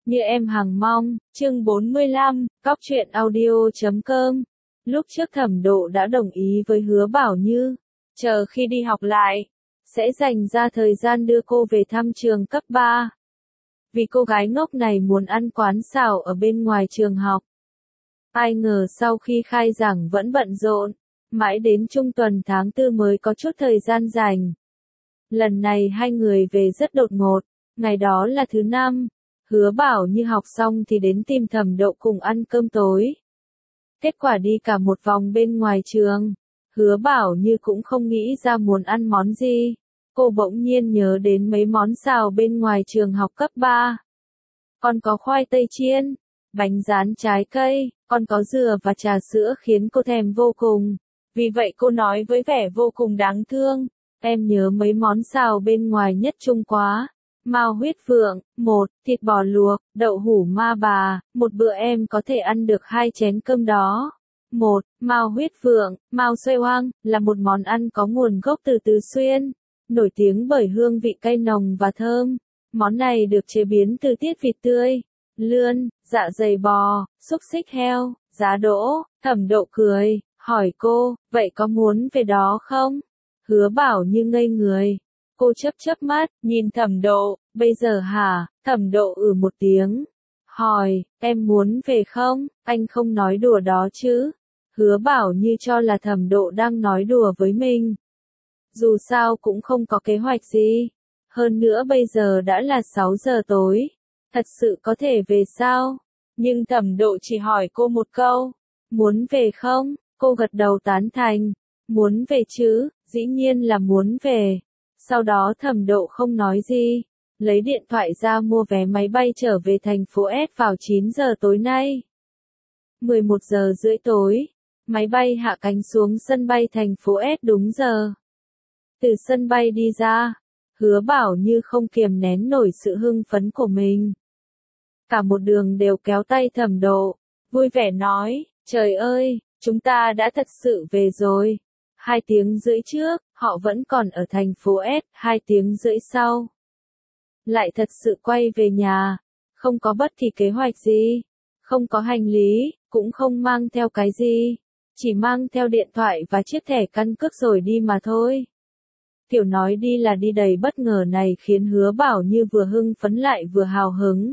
Như em hằng mong, chương 45, cóc truyện audio.com. Lúc trước Thẩm Độ đã đồng ý với Hứa Bảo Như, chờ khi đi học lại, sẽ dành ra thời gian đưa cô về thăm trường cấp 3. Vì cô gái ngốc này muốn ăn quán xào ở bên ngoài trường học. Ai ngờ sau khi khai giảng vẫn bận rộn, mãi đến trung tuần tháng 4 mới có chút thời gian rảnh. Lần này hai người về rất đột ngột, ngày đó là thứ năm. Hứa Bảo Như học xong thì đến tìm Thẩm Độ cùng ăn cơm tối. Kết quả đi cả một vòng bên ngoài trường, Hứa Bảo Như cũng không nghĩ ra muốn ăn món gì. Cô bỗng nhiên nhớ đến mấy món xào bên ngoài trường học cấp 3. Còn có khoai tây chiên, bánh rán trái cây, còn có dừa và trà sữa khiến cô thèm vô cùng. Vì vậy cô nói với vẻ vô cùng đáng thương, em nhớ mấy món xào bên ngoài nhất Trung quá. Mao huyết vượng, 1, thịt bò luộc, đậu hũ ma bà, một bữa em có thể ăn được 2 chén cơm đó. 1. Mao huyết vượng, Mao xoay hoang, là một món ăn có nguồn gốc từ Tứ Xuyên, nổi tiếng bởi hương vị cay nồng và thơm. Món này được chế biến từ tiết vịt tươi, lươn, dạ dày bò, xúc xích heo, giá đỗ. Thẩm Độ cười, hỏi cô, vậy có muốn về đó không? Hứa Bảo Như ngây người. Cô chớp mắt, nhìn Thẩm Độ, bây giờ hả? Thẩm Độ một tiếng. Hỏi, em muốn về không? Anh không nói đùa đó chứ? Hứa Bảo Như cho là Thẩm Độ đang nói đùa với mình. Dù sao cũng không có kế hoạch gì. Hơn nữa bây giờ đã là 6 giờ tối. Thật sự có thể về sao? Nhưng Thẩm Độ chỉ hỏi cô một câu. Muốn về không? Cô gật đầu tán thành. Muốn về chứ, dĩ nhiên là muốn về. Sau đó Thẩm Độ không nói gì, lấy điện thoại ra mua vé máy bay trở về thành phố S vào 9 giờ tối nay. 11 giờ rưỡi tối, máy bay hạ cánh xuống sân bay thành phố S đúng giờ. Từ sân bay đi ra, Hứa Bảo Như không kiềm nén nổi sự hưng phấn của mình. Cả một đường đều kéo tay Thẩm Độ, vui vẻ nói, trời ơi, chúng ta đã thật sự về rồi. 2 tiếng rưỡi trước, họ vẫn còn ở thành phố S, 2 tiếng rưỡi sau. Lại thật sự quay về nhà, không có bất kỳ kế hoạch gì, không có hành lý, cũng không mang theo cái gì, chỉ mang theo điện thoại và chiếc thẻ căn cước rồi đi mà thôi. Kiểu nói đi là đi đầy bất ngờ này khiến Hứa Bảo Như vừa hưng phấn lại vừa hào hứng.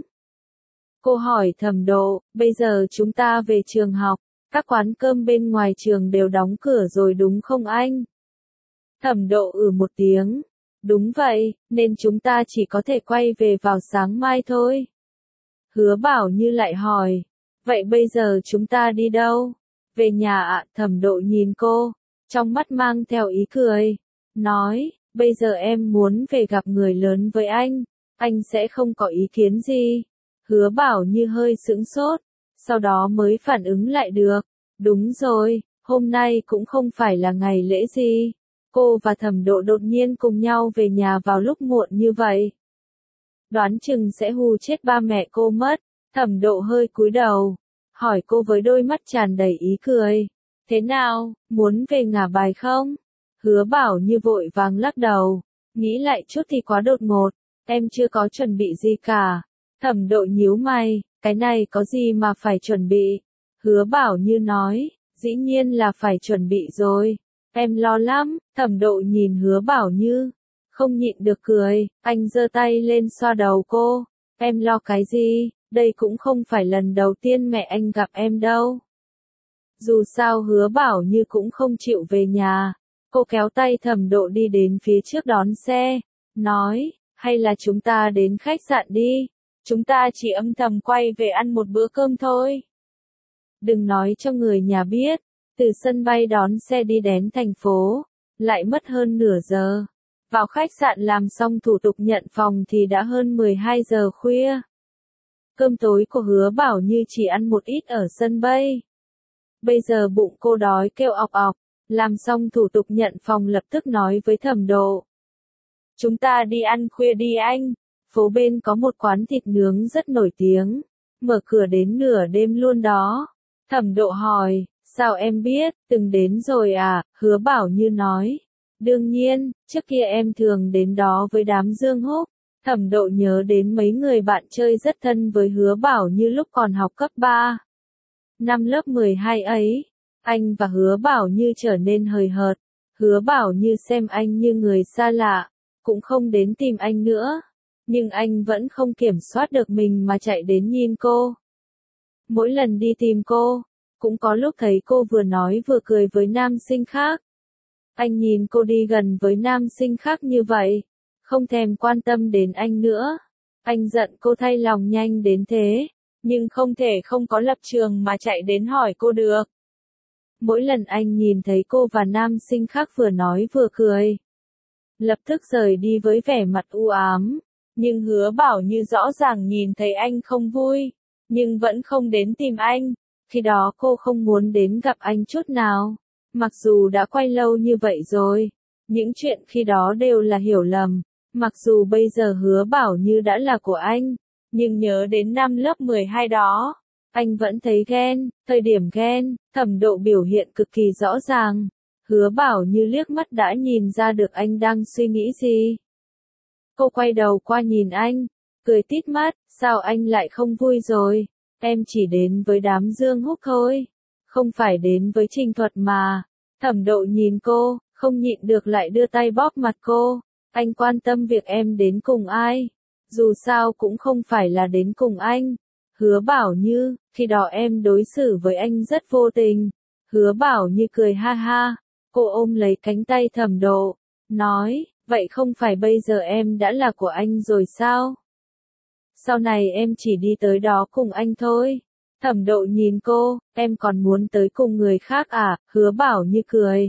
Cô hỏi Thẩm Độ, bây giờ chúng ta về trường học. Các quán cơm bên ngoài trường đều đóng cửa rồi đúng không anh? Thẩm Độ một tiếng. Đúng vậy, nên chúng ta chỉ có thể quay về vào sáng mai thôi. Hứa Bảo Như lại hỏi. Vậy bây giờ chúng ta đi đâu? Về nhà ạ. Thẩm Độ nhìn cô, trong mắt mang theo ý cười. Nói, bây giờ em muốn về gặp người lớn với anh sẽ không có ý kiến gì. Hứa Bảo Như hơi sững sốt. Sau đó mới phản ứng lại được. Đúng rồi, hôm nay cũng không phải là ngày lễ gì. Cô và Thẩm Độ đột nhiên cùng nhau về nhà vào lúc muộn như vậy. Đoán chừng sẽ hù chết ba mẹ cô mất. Thẩm Độ hơi cúi đầu, hỏi cô với đôi mắt tràn đầy ý cười. Thế nào, muốn về ngả bài không? Hứa Bảo Như vội vàng lắc đầu. Nghĩ lại chút thì quá đột ngột. Em chưa có chuẩn bị gì cả. Thẩm Độ nhíu mày. Cái này có gì mà phải chuẩn bị? Hứa Bảo Như nói, dĩ nhiên là phải chuẩn bị rồi. Em lo lắm. Thẩm Độ nhìn Hứa Bảo Như, không nhịn được cười. Anh giơ tay lên xoa đầu cô. Em lo cái gì? Đây cũng không phải lần đầu tiên mẹ anh gặp em đâu. Dù sao Hứa Bảo Như cũng không chịu về nhà. Cô kéo tay Thẩm Độ đi đến phía trước đón xe. Nói, hay là chúng ta đến khách sạn đi. Chúng ta chỉ âm thầm quay về ăn một bữa cơm thôi. Đừng nói cho người nhà biết. Từ sân bay đón xe đi đến thành phố, lại mất hơn nửa giờ. Vào khách sạn làm xong thủ tục nhận phòng thì đã hơn 12 giờ khuya. Cơm tối của Hứa Bảo Như chỉ ăn một ít ở sân bay. Bây giờ bụng cô đói kêu ọc ọc. Làm xong thủ tục nhận phòng lập tức nói với Thẩm Độ. Chúng ta đi ăn khuya đi anh. Phố bên có một quán thịt nướng rất nổi tiếng. Mở cửa đến nửa đêm luôn đó. Thẩm Độ hỏi, sao em biết, từng đến rồi à? Hứa Bảo Như nói. Đương nhiên, trước kia em thường đến đó với đám Dương Húc. Thẩm Độ nhớ đến mấy người bạn chơi rất thân với Hứa Bảo Như lúc còn học cấp 3. Năm lớp 12 ấy, anh và Hứa Bảo Như trở nên hời hợt. Hứa Bảo Như xem anh như người xa lạ, cũng không đến tìm anh nữa. Nhưng anh vẫn không kiểm soát được mình mà chạy đến nhìn cô. Mỗi lần đi tìm cô, cũng có lúc thấy cô vừa nói vừa cười với nam sinh khác. Anh nhìn cô đi gần với nam sinh khác như vậy, không thèm quan tâm đến anh nữa. Anh giận cô thay lòng nhanh đến thế, nhưng không thể không có lập trường mà chạy đến hỏi cô được. Mỗi lần anh nhìn thấy cô và nam sinh khác vừa nói vừa cười, lập tức rời đi với vẻ mặt u ám. Nhưng Hứa Bảo Như rõ ràng nhìn thấy anh không vui, nhưng vẫn không đến tìm anh. Khi đó cô không muốn đến gặp anh chút nào. Mặc dù đã quay lâu như vậy rồi, những chuyện khi đó đều là hiểu lầm. Mặc dù bây giờ Hứa Bảo Như đã là của anh, nhưng nhớ đến năm lớp 12 đó, anh vẫn thấy ghen. Thời điểm ghen, Thẩm Độ biểu hiện cực kỳ rõ ràng. Hứa Bảo Như liếc mắt đã nhìn ra được anh đang suy nghĩ gì. Cô quay đầu qua nhìn anh, cười tít mắt, sao anh lại không vui rồi? Em chỉ đến với đám Dương Húc thôi, không phải đến với Trình Thuật mà. Thẩm Độ nhìn cô, không nhịn được lại đưa tay bóp mặt cô. Anh quan tâm việc em đến cùng ai? Dù sao cũng không phải là đến cùng anh. Hứa Bảo Như, khi đó em đối xử với anh rất vô tình. Hứa Bảo Như cười ha ha, cô ôm lấy cánh tay Thẩm Độ, nói, vậy không phải bây giờ em đã là của anh rồi sao? Sau này em chỉ đi tới đó cùng anh thôi. Thẩm Độ nhìn cô, em còn muốn tới cùng người khác à? Hứa Bảo Như cười.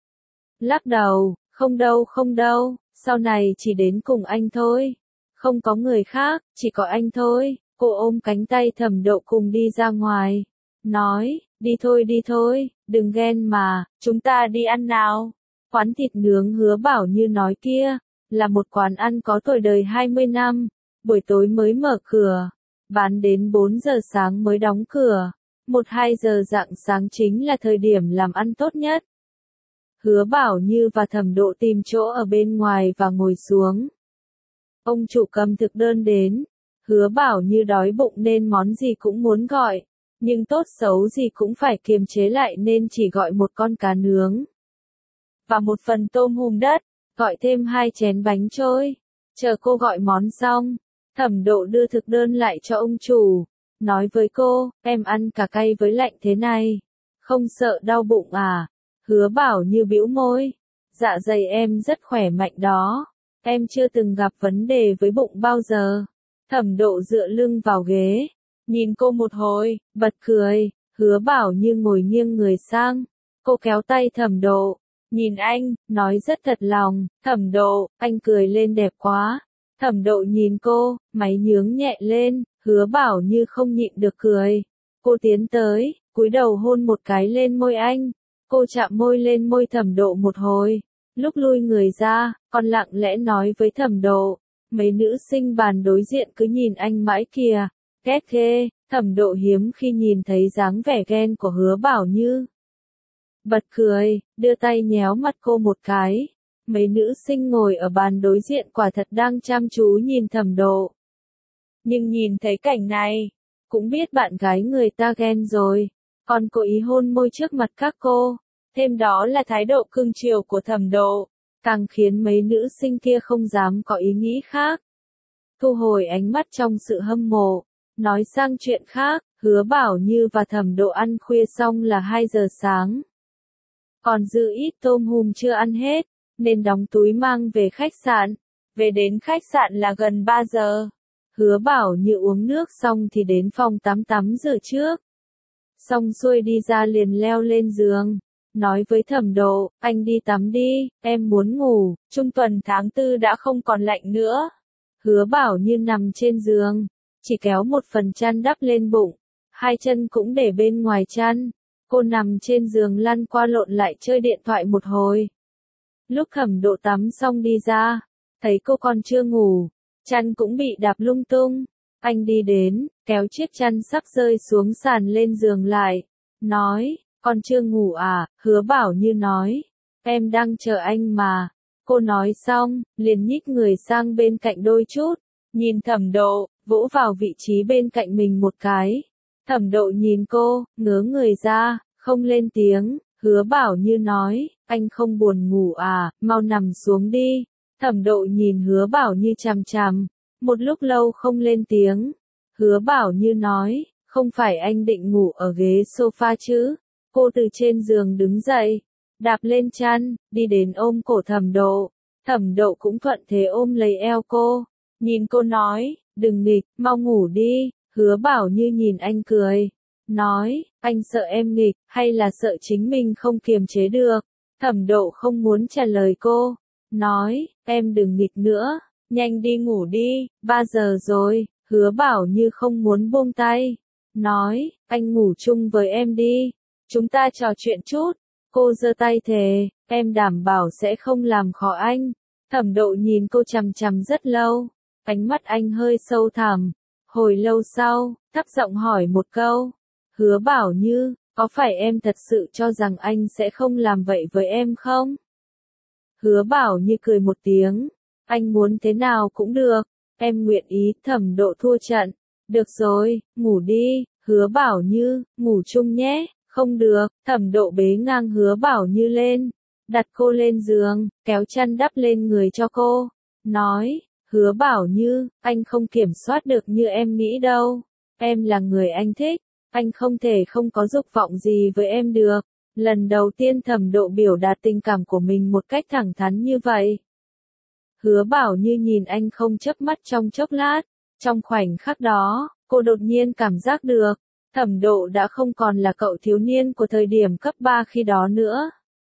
Lắc đầu, không đâu, sau này chỉ đến cùng anh thôi. Không có người khác, chỉ có anh thôi. Cô ôm cánh tay Thẩm Độ cùng đi ra ngoài. Nói, đi thôi, đừng ghen mà, chúng ta đi ăn nào. Quán thịt nướng Hứa Bảo Như nói kia, là một quán ăn có tuổi đời 20 năm. Buổi tối mới mở cửa, bán đến 4 giờ sáng mới đóng cửa. 1-2 giờ rạng sáng chính là thời điểm làm ăn tốt nhất. Hứa Bảo Như và Thẩm Độ tìm chỗ ở bên ngoài và ngồi xuống. Ông chủ cầm thực đơn đến. Hứa Bảo Như đói bụng nên món gì cũng muốn gọi. Nhưng tốt xấu gì cũng phải kiềm chế lại nên chỉ gọi một con cá nướng. Và một phần tôm hùm đất, gọi thêm 2 chén bánh trôi. Chờ cô gọi món xong, Thẩm Độ đưa thực đơn lại cho ông chủ. Nói với cô, em ăn cả cay với lạnh thế này. Không sợ đau bụng à? Hứa Bảo Như bĩu môi. Dạ dày em rất khỏe mạnh đó. Em chưa từng gặp vấn đề với bụng bao giờ. Thẩm Độ dựa lưng vào ghế, nhìn cô một hồi, bật cười. Hứa Bảo Như ngồi nghiêng người sang. Cô kéo tay Thẩm Độ, nhìn anh, nói rất thật lòng. Thẩm Độ, anh cười lên đẹp quá. Thẩm Độ nhìn cô, máy nhướng nhẹ lên. Hứa Bảo Như không nhịn được cười. Cô tiến tới, cúi đầu hôn một cái lên môi anh. Cô chạm môi lên môi Thẩm Độ một hồi. Lúc lui người ra, còn lặng lẽ nói với Thẩm Độ. Mấy nữ sinh bàn đối diện cứ nhìn anh mãi kìa. Ghét ghê. Thẩm Độ hiếm khi nhìn thấy dáng vẻ ghen của Hứa Bảo Như. Bật cười, đưa tay nhéo mặt cô một cái. Mấy nữ sinh ngồi ở bàn đối diện quả thật đang chăm chú nhìn Thẩm Độ. Nhưng nhìn thấy cảnh này, cũng biết bạn gái người ta ghen rồi. Còn cố ý hôn môi trước mặt các cô. Thêm đó là thái độ cưng chiều của Thẩm Độ, càng khiến mấy nữ sinh kia không dám có ý nghĩ khác. Thu hồi ánh mắt trong sự hâm mộ, nói sang chuyện khác. Hứa Bảo Như và Thẩm Độ ăn khuya xong là 2 giờ sáng. Còn dư ít tôm hùm chưa ăn hết, nên đóng túi mang về khách sạn. Về đến khách sạn là gần 3 giờ. Hứa Bảo Như uống nước xong thì đến phòng tắm rửa trước. Xong xuôi đi ra liền leo lên giường. Nói với Thẩm Độ, anh đi tắm đi, em muốn ngủ, trung tuần tháng 4 đã không còn lạnh nữa. Hứa Bảo Như nằm trên giường, chỉ kéo một phần chăn đắp lên bụng, 2 chân cũng để bên ngoài chăn. Cô nằm trên giường lăn qua lộn lại chơi điện thoại một hồi. Lúc Thẩm Độ tắm xong đi ra, thấy cô còn chưa ngủ, chăn cũng bị đạp lung tung. Anh đi đến, kéo chiếc chăn sắp rơi xuống sàn lên giường lại, nói, con chưa ngủ à? Hứa Bảo Như nói, em đang chờ anh mà. Cô nói xong, liền nhích người sang bên cạnh đôi chút, nhìn Thẩm Độ, vỗ vào vị trí bên cạnh mình một cái. Thẩm Độ nhìn cô, ngớ người ra, không lên tiếng. Hứa Bảo Như nói, anh không buồn ngủ à, mau nằm xuống đi. Thẩm Độ nhìn Hứa Bảo Như chằm chằm, một lúc lâu không lên tiếng. Hứa Bảo Như nói, không phải anh định ngủ ở ghế sofa chứ? Cô từ trên giường đứng dậy, đạp lên chăn, đi đến ôm cổ Thẩm Độ. Thẩm Độ cũng thuận thế ôm lấy eo cô, nhìn cô nói, đừng nghịch, mau ngủ đi. Hứa Bảo Như nhìn anh cười, nói, anh sợ em nghịch, hay là sợ chính mình không kiềm chế được? Thẩm Độ không muốn trả lời cô, nói, em đừng nghịch nữa, nhanh đi ngủ đi, 3 giờ rồi. Hứa Bảo Như không muốn buông tay, nói, anh ngủ chung với em đi, chúng ta trò chuyện chút. Cô giơ tay thề, em đảm bảo sẽ không làm khó anh. Thẩm Độ nhìn cô chằm chằm rất lâu, ánh mắt anh hơi sâu thẳm. Hồi lâu sau, thấp giọng hỏi một câu, Hứa Bảo Như, có phải em thật sự cho rằng anh sẽ không làm vậy với em không? Hứa Bảo Như cười một tiếng, anh muốn thế nào cũng được, em nguyện ý. Thẩm Độ thua trận, được rồi, ngủ đi. Hứa Bảo Như, ngủ chung nhé. Không được. Thẩm Độ bế ngang Hứa Bảo Như lên, đặt cô lên giường, kéo chăn đắp lên người cho cô, nói, Hứa Bảo Như, anh không kiểm soát được như em nghĩ đâu. Em là người anh thích, anh không thể không có dục vọng gì với em được. Lần đầu tiên Thẩm Độ biểu đạt tình cảm của mình một cách thẳng thắn như vậy. Hứa Bảo Như nhìn anh không chớp mắt trong chốc lát. Trong khoảnh khắc đó, cô đột nhiên cảm giác được, Thẩm Độ đã không còn là cậu thiếu niên của thời điểm cấp 3 khi đó nữa.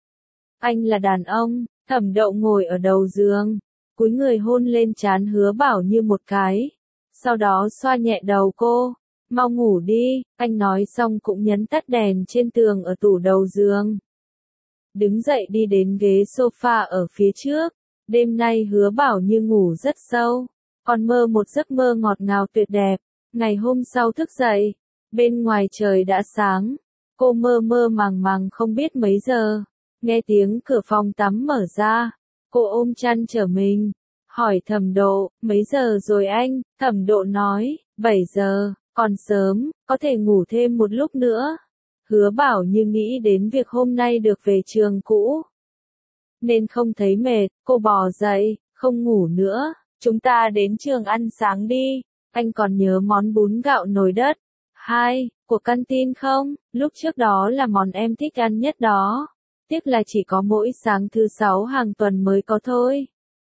Anh là đàn ông. Thẩm Độ ngồi ở đầu giường, cúi người hôn lên trán Hứa Bảo Như một cái, sau đó xoa nhẹ đầu cô, mau ngủ đi. Anh nói xong cũng nhấn tắt đèn trên tường ở tủ đầu giường. Đứng dậy đi đến ghế sofa ở phía trước. Đêm nay Hứa Bảo Như ngủ rất sâu, còn mơ một giấc mơ ngọt ngào tuyệt đẹp. Ngày hôm sau thức dậy, bên ngoài trời đã sáng, cô mơ mơ màng màng không biết mấy giờ, nghe tiếng cửa phòng tắm mở ra, cô ôm chăn trở mình, hỏi Thẩm Độ, mấy giờ rồi anh? Thẩm Độ nói, 7 giờ, còn sớm, có thể ngủ thêm một lúc nữa. Hứa Bảo Như nghĩ đến việc hôm nay được về trường cũ, nên không thấy mệt, cô bò dậy, không ngủ nữa, chúng ta đến trường ăn sáng đi. Anh còn nhớ món bún gạo nồi đất 2 của canteen không? Lúc trước đó là món em thích ăn nhất đó. Tiếc là chỉ có mỗi sáng thứ 6 hàng tuần mới có thôi.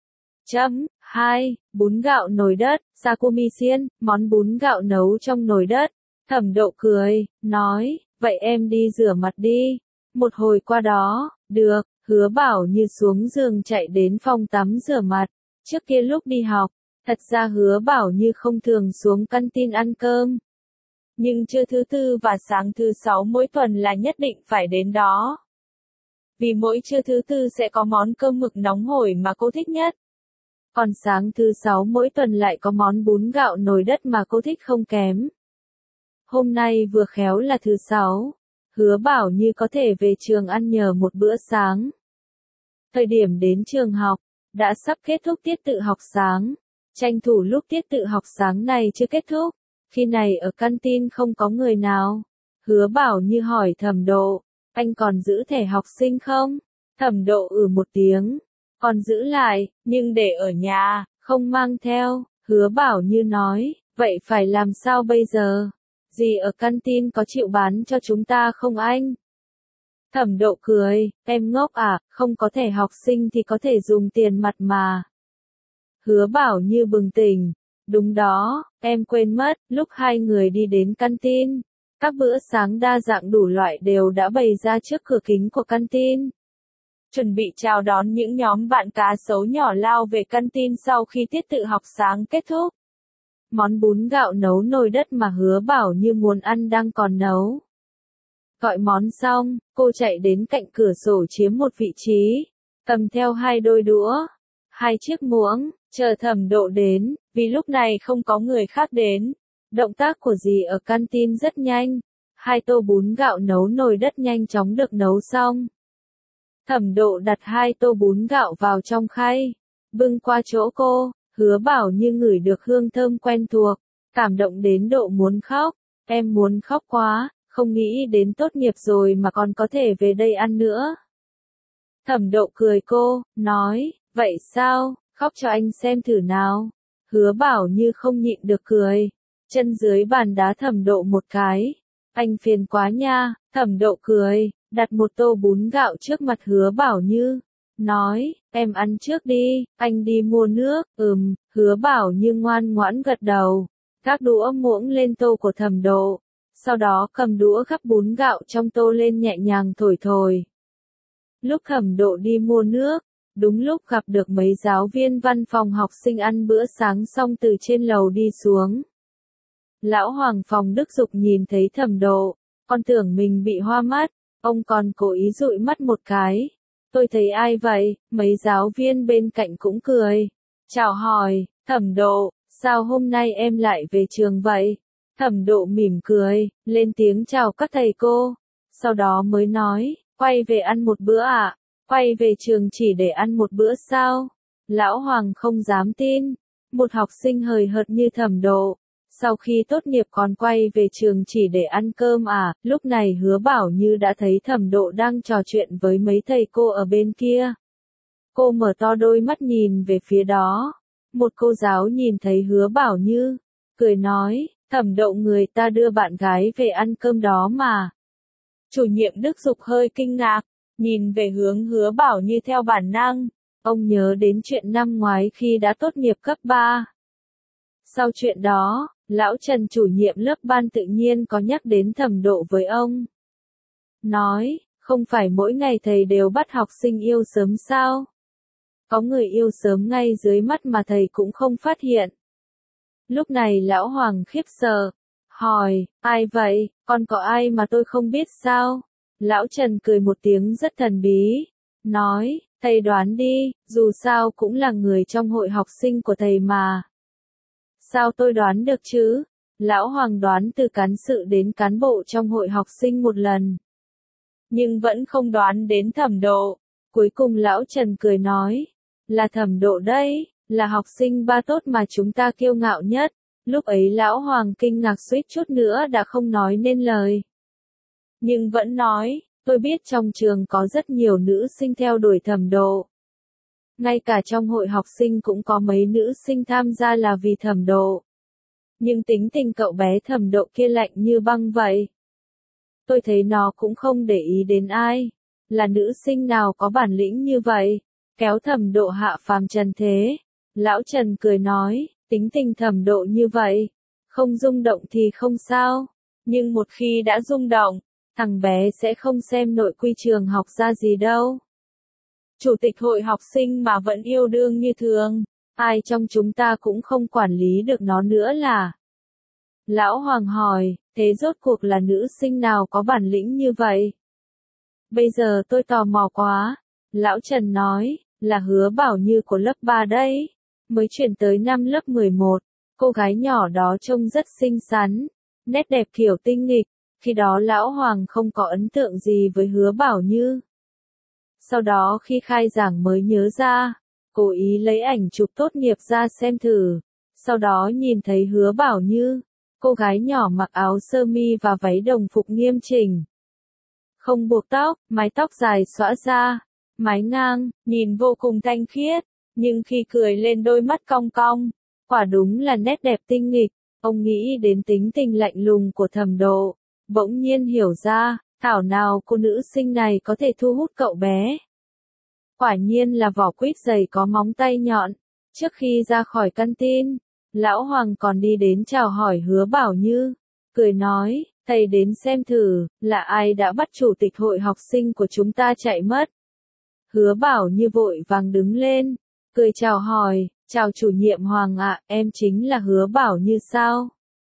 2. Bún gạo nồi đất, Sakumichen, món bún gạo nấu trong nồi đất. Thẩm Độ cười, nói, vậy em đi rửa mặt đi. Một hồi qua đó, được. Hứa Bảo Như xuống giường chạy đến phòng tắm rửa mặt. Trước kia lúc đi học, thật ra Hứa Bảo Như không thường xuống canteen ăn cơm. Nhưng trưa thứ tư và sáng thứ 6 mỗi tuần là nhất định phải đến đó. Vì mỗi trưa thứ tư sẽ có món cơm mực nóng hổi mà cô thích nhất. Còn sáng thứ 6 mỗi tuần lại có món bún gạo nồi đất mà cô thích không kém. Hôm nay vừa khéo là thứ 6, Hứa Bảo Như có thể về trường ăn nhờ một bữa sáng. Thời điểm đến trường học, đã sắp kết thúc tiết tự học sáng. Tranh thủ lúc tiết tự học sáng này chưa kết thúc, khi này ở canteen không có người nào. Hứa Bảo Như hỏi Thẩm Độ, anh còn giữ thẻ học sinh không? Thẩm Độ một tiếng, còn giữ lại, nhưng để ở nhà, không mang theo. Hứa Bảo Như nói, vậy phải làm sao bây giờ? Gì ở canteen có chịu bán cho chúng ta không anh? Thẩm Độ cười, em ngốc à, không có thẻ học sinh thì có thể dùng tiền mặt mà. Hứa Bảo Như bừng tỉnh, đúng đó, em quên mất, lúc hai người đi đến canteen, các bữa sáng đa dạng đủ loại đều đã bày ra trước cửa kính của canteen. Chuẩn bị chào đón những nhóm bạn cá sấu nhỏ lao về canteen sau khi tiết tự học sáng kết thúc. Món bún gạo nấu nồi đất mà Hứa Bảo Như muốn ăn đang còn nấu. Gọi món xong, cô chạy đến cạnh cửa sổ chiếm một vị trí, cầm theo 2 đôi đũa, 2 chiếc muỗng, chờ Thẩm Độ đến, vì lúc này không có người khác đến. Động tác của dì ở canteen rất nhanh, 2 tô bún gạo nấu nồi đất nhanh chóng được nấu xong. Thẩm Độ đặt 2 tô bún gạo vào trong khay, bưng qua chỗ cô. Hứa Bảo Như ngửi được hương thơm quen thuộc, cảm động đến độ muốn khóc. Em muốn khóc quá, không nghĩ đến tốt nghiệp rồi mà còn có thể về đây ăn nữa. Thẩm Độ cười cô, nói, vậy sao, khóc cho anh xem thử nào. Hứa Bảo Như không nhịn được cười, chân dưới bàn đá Thẩm Độ một cái. Anh phiền quá nha, Thẩm Độ cười, đặt một tô bún gạo trước mặt Hứa Bảo Như. Nói, em ăn trước đi, anh đi mua nước. Hứa Bảo Như ngoan ngoãn gật đầu, gác đũa muỗng lên tô của Thẩm Độ, sau đó cầm đũa gắp bún gạo trong tô lên nhẹ nhàng thổi thổi. Lúc Thẩm Độ đi mua nước, đúng lúc gặp được mấy giáo viên văn phòng học sinh ăn bữa sáng xong từ trên lầu đi xuống. Lão Hoàng phòng Đức Dục nhìn thấy Thẩm Độ, còn tưởng mình bị hoa mắt, ông còn cố ý dụi mắt một cái. Tôi thấy ai vậy? Mấy giáo viên bên cạnh cũng cười. Chào hỏi, Thẩm Độ, sao hôm nay em lại về trường vậy? Thẩm Độ mỉm cười, lên tiếng chào các thầy cô. Sau đó mới nói, quay về ăn một bữa ạ? Quay về trường chỉ để ăn một bữa sao? Lão Hoàng không dám tin. Một học sinh hời hợt như Thẩm Độ, sau khi tốt nghiệp còn quay về trường chỉ để ăn cơm à? Lúc này Hứa Bảo Như đã thấy Thẩm Độ đang trò chuyện với mấy thầy cô ở bên kia. Cô mở to đôi mắt nhìn về phía đó. Một cô giáo nhìn thấy Hứa Bảo Như, cười nói, Thẩm Độ người ta đưa bạn gái về ăn cơm đó mà. Chủ nhiệm Đức Dục hơi kinh ngạc, nhìn về hướng Hứa Bảo Như theo bản năng. Ông nhớ đến chuyện năm ngoái khi đã tốt nghiệp cấp 3. Sau chuyện đó, lão Trần chủ nhiệm lớp ban tự nhiên có nhắc đến Thẩm Độ với ông. Nói, không phải mỗi ngày thầy đều bắt học sinh yêu sớm sao? Có người yêu sớm ngay dưới mắt mà thầy cũng không phát hiện. Lúc này lão Hoàng khiếp sợ, hỏi, ai vậy, còn có ai mà tôi không biết sao? Lão Trần cười một tiếng rất thần bí, nói, thầy đoán đi, dù sao cũng là người trong hội học sinh của thầy mà. Sao tôi đoán được chứ? Lão Hoàng đoán từ cán sự đến cán bộ trong hội học sinh một lần. Nhưng vẫn không đoán đến Thẩm Độ. Cuối cùng lão Trần cười nói, là Thẩm Độ đấy, là học sinh ba tốt mà chúng ta kiêu ngạo nhất. Lúc ấy lão Hoàng kinh ngạc suýt chút nữa đã không nói nên lời. Nhưng vẫn nói, tôi biết trong trường có rất nhiều nữ sinh theo đuổi Thẩm Độ. Ngay cả trong hội học sinh cũng có mấy nữ sinh tham gia là vì Thẩm Độ. Nhưng tính tình cậu bé Thẩm Độ kia lạnh như băng vậy. Tôi thấy nó cũng không để ý đến ai. Là nữ sinh nào có bản lĩnh như vậy, kéo Thẩm Độ hạ phàm trần thế. Lão Trần cười nói, tính tình Thẩm Độ như vậy, không rung động thì không sao. Nhưng một khi đã rung động, thằng bé sẽ không xem nội quy trường học ra gì đâu. Chủ tịch hội học sinh mà vẫn yêu đương như thường, ai trong chúng ta cũng không quản lý được nó nữa là. Lão Hoàng hỏi, thế rốt cuộc là nữ sinh nào có bản lĩnh như vậy? Bây giờ tôi tò mò quá. Lão Trần nói, là Hứa Bảo Như của lớp 3 đấy. Mới chuyển tới năm lớp 11, cô gái nhỏ đó trông rất xinh xắn, nét đẹp kiểu tinh nghịch. Khi đó Lão Hoàng không có ấn tượng gì với Hứa Bảo Như. Sau đó khi khai giảng mới nhớ ra, cố ý lấy ảnh chụp tốt nghiệp ra xem thử. Sau đó nhìn thấy Hứa Bảo Như, cô gái nhỏ mặc áo sơ mi và váy đồng phục nghiêm chỉnh. Không buộc tóc, mái tóc dài xõa ra, mái ngang, nhìn vô cùng thanh khiết, nhưng khi cười lên đôi mắt cong cong, quả đúng là nét đẹp tinh nghịch. Ông nghĩ đến tính tình lạnh lùng của Thẩm Độ, bỗng nhiên hiểu ra, thảo nào cô nữ sinh này có thể thu hút cậu bé. Quả nhiên là vỏ quýt dày có móng tay nhọn. Trước khi ra khỏi căn tin, Lão Hoàng còn đi đến chào hỏi Hứa Bảo Như, cười nói, thầy đến xem thử, là ai đã bắt chủ tịch hội học sinh của chúng ta chạy mất. Hứa Bảo Như vội vàng đứng lên, cười chào hỏi, chào chủ nhiệm Hoàng ạ, em chính là Hứa Bảo Như sao?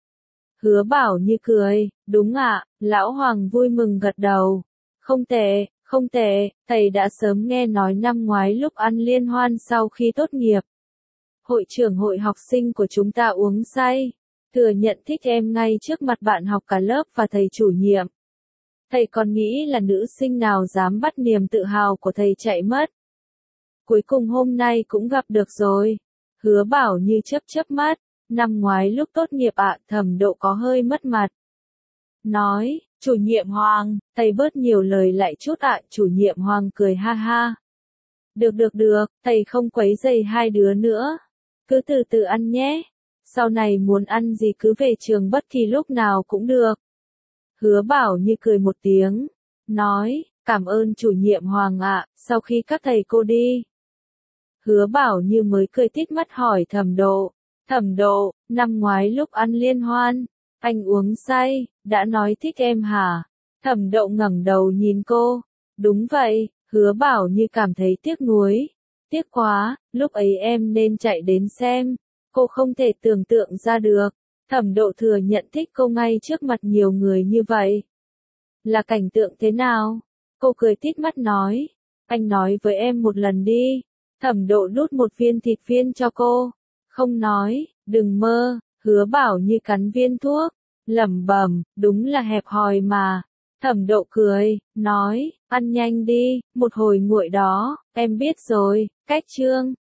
Hứa Bảo Như cười, đúng ạ. Lão Hoàng vui mừng gật đầu. Không tệ, không tệ, thầy đã sớm nghe nói năm ngoái lúc ăn liên hoan sau khi tốt nghiệp. Hội trưởng hội học sinh của chúng ta uống say, thừa nhận thích em ngay trước mặt bạn học cả lớp và thầy chủ nhiệm. Thầy còn nghĩ là nữ sinh nào dám bắt niềm tự hào của thầy chạy mất. Cuối cùng hôm nay cũng gặp được rồi. Hứa Bảo Như chớp mắt, năm ngoái lúc tốt nghiệp ạ, Thẩm Độ có hơi mất mặt. Nói, chủ nhiệm Hoàng, thầy bớt nhiều lời lại chút ạ, chủ nhiệm Hoàng cười ha ha. Được, thầy không quấy rầy hai đứa nữa. Cứ từ từ ăn nhé. Sau này muốn ăn gì cứ về trường bất kỳ lúc nào cũng được. Hứa Bảo Như cười một tiếng, nói, cảm ơn chủ nhiệm Hoàng ạ, sau khi các thầy cô đi. Hứa Bảo Như mới cười tít mắt hỏi Thẩm Độ, năm ngoái lúc ăn liên hoan, anh uống say, đã nói thích em hả? Thẩm Độ ngẩng đầu nhìn cô, đúng vậy, Hứa Bảo Như cảm thấy tiếc nuối. Tiếc quá, lúc ấy em nên chạy đến xem, cô không thể tưởng tượng ra được. Thẩm Độ thừa nhận thích cô ngay trước mặt nhiều người như vậy. Là cảnh tượng thế nào? Cô cười tít mắt nói, anh nói với em một lần đi. Thẩm Độ đút một viên thịt viên cho cô. Không nói, đừng mơ, Hứa Bảo Như cắn viên thuốc, lẩm bẩm, đúng là hẹp hòi mà. Thẩm Độ cười, nói, ăn nhanh đi, một hồi nguội đó, em biết rồi, cách chương.